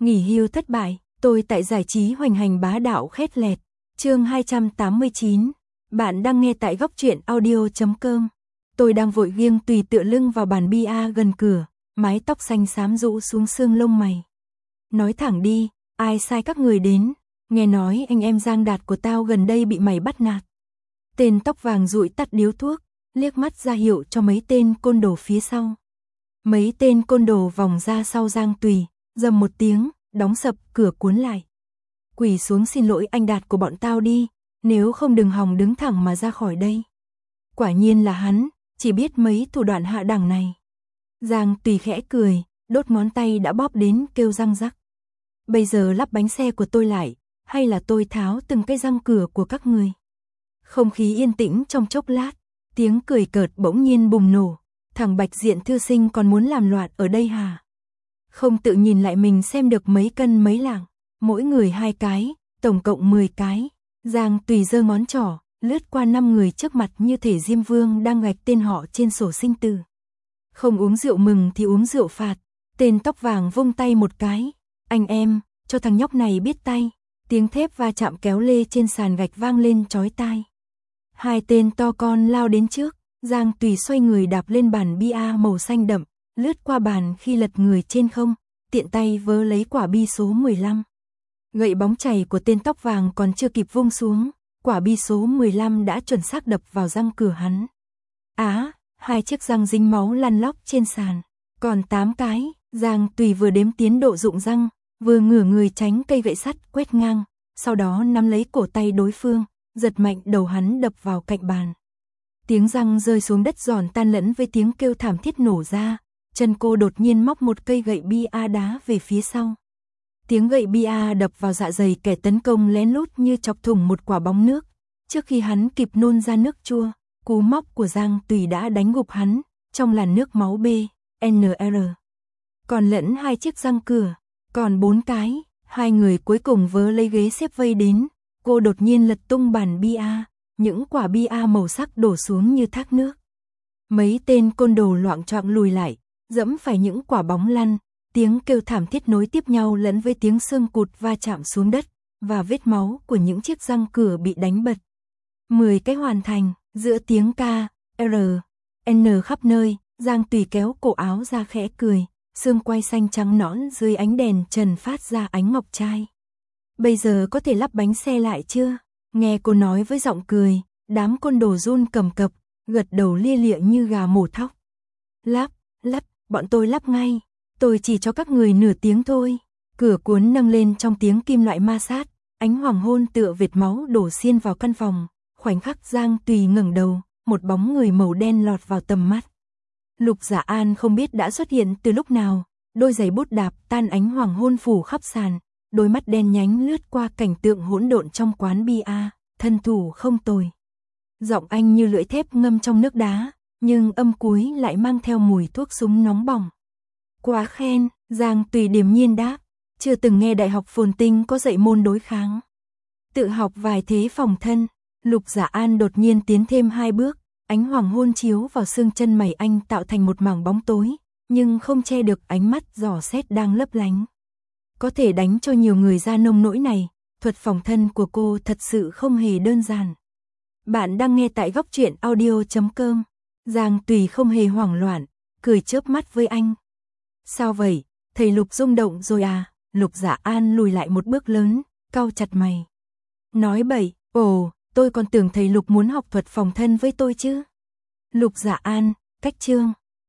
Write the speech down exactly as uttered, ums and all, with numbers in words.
Nghỉ hưu thất bại, tôi tại giải trí hoành hành bá đạo khét lẹt. Chương hai trăm tám mươi chín. Bạn đang nghe tại góc truyện audio chấm com. Tôi đang vội nghiêng tùy tựa lưng vào bàn bia gần cửa, mái tóc xanh xám rũ xuống xương lông mày. Nói thẳng đi, ai sai các người đến? Nghe nói anh em Giang Đạt của tao gần đây bị mày bắt nạt. Tên tóc vàng dụi tắt điếu thuốc, liếc mắt ra hiệu cho mấy tên côn đồ phía sau. Mấy tên côn đồ vòng ra sau Giang Tùy, dầm một tiếng, đóng sập cửa cuốn lại. Quỳ xuống xin lỗi anh Đạt của bọn tao đi, nếu không đừng hòng đứng thẳng mà ra khỏi đây. Quả nhiên là hắn, chỉ biết mấy thủ đoạn hạ đẳng này. Giang Tùy khẽ cười, đốt ngón tay đã bóp đến kêu răng rắc. Bây giờ lắp bánh xe của tôi lại, hay là tôi tháo từng cái răng cửa của các người? Không khí yên tĩnh trong chốc lát, tiếng cười cợt bỗng nhiên bùng nổ. Thằng Bạch Diện thư sinh còn muốn làm loạn ở đây hả? Không tự nhìn lại mình xem được mấy cân mấy lạng, mỗi người hai cái, tổng cộng mười cái. Giang Tùy giơ ngón trỏ, lướt qua năm người trước mặt như thể Diêm Vương đang gạch tên họ trên sổ sinh tử. Không uống rượu mừng thì uống rượu phạt. Tên tóc vàng vung tay một cái. Anh em, cho thằng nhóc này biết tay. Tiếng thép va chạm kéo lê trên sàn gạch vang lên chói tai. Hai tên to con lao đến trước. Giang Tùy xoay người đạp lên bàn bia màu xanh đậm, lướt qua bàn khi lật người trên không, tiện tay vớ lấy quả bi số mười lăm. Gậy bóng chày của tên tóc vàng còn chưa kịp vung xuống, quả bi số mười lăm đã chuẩn xác đập vào răng cửa hắn. Á, hai chiếc răng dính máu lăn lóc trên sàn, còn tám cái. Giang Tùy vừa đếm tiến độ rụng răng, vừa ngửa người tránh cây gậy sắt quét ngang, sau đó nắm lấy cổ tay đối phương, giật mạnh đầu hắn đập vào cạnh bàn. Tiếng răng rơi xuống đất giòn tan lẫn với tiếng kêu thảm thiết nổ ra, chân cô đột nhiên móc một cây gậy bia đá về phía sau. Tiếng gậy bia đập vào dạ dày kẻ tấn công lén lút như chọc thủng một quả bóng nước. Trước khi hắn kịp nôn ra nước chua, cú móc của Giang Tùy đã đánh gục hắn trong làn nước máu B, N R. Còn lẫn hai chiếc răng cửa, còn bốn cái, hai người cuối cùng vớ lấy ghế xếp vây đến, cô đột nhiên lật tung bàn bia. Những quả bia màu sắc đổ xuống như thác nước. Mấy tên côn đồ loạng choạng lùi lại, dẫm phải những quả bóng lăn, tiếng kêu thảm thiết nối tiếp nhau lẫn với tiếng xương cụt va chạm xuống đất, và vết máu của những chiếc răng cửa bị đánh bật. Mười cái hoàn thành, giữa tiếng K, R, N khắp nơi, Giang Tùy kéo cổ áo ra khẽ cười, xương quai xanh trắng nõn dưới ánh đèn trần phát ra ánh ngọc trai. Bây giờ có thể lắp bánh xe lại chưa? Nghe cô nói với giọng cười, đám côn đồ run cầm cập, gật đầu lia lịa như gà mổ thóc. Lắp, lắp, bọn tôi lắp ngay, tôi chỉ cho các người nửa tiếng thôi. Cửa cuốn nâng lên trong tiếng kim loại ma sát, ánh hoàng hôn tựa vệt máu đổ xiên vào căn phòng. Khoảnh khắc Giang Tùy ngẩng đầu, một bóng người màu đen lọt vào tầm mắt. Lục Dạ An không biết đã xuất hiện từ lúc nào, đôi giày bút đạp tan ánh hoàng hôn phủ khắp sàn. Đôi mắt đen nhánh lướt qua cảnh tượng hỗn độn trong quán bia, thân thủ không tồi. Giọng anh như lưỡi thép ngâm trong nước đá, nhưng âm cuối lại mang theo mùi thuốc súng nóng bỏng. Quá khen, Giang Tùy điềm nhiên đáp, chưa từng nghe Đại học Phồn Tinh có dạy môn đối kháng. Tự học vài thế phòng thân. Lục Dạ An đột nhiên tiến thêm hai bước, ánh hoàng hôn chiếu vào xương chân mày anh tạo thành một mảng bóng tối, nhưng không che được ánh mắt dò xét đang lấp lánh. Có thể đánh cho nhiều người ra nông nỗi này, thuật phòng thân của cô thật sự không hề đơn giản. Bạn đang nghe tại góc truyện audio chấm com. Giang Tùy không hề hoảng loạn, cười chớp mắt với anh. Sao vậy, thầy Lục rung động rồi à? Lục Dạ An lùi lại một bước lớn, cau chặt mày. Nói bậy, ồ, tôi còn tưởng thầy Lục muốn học thuật phòng thân với tôi chứ. Lục Dạ An, cách chương.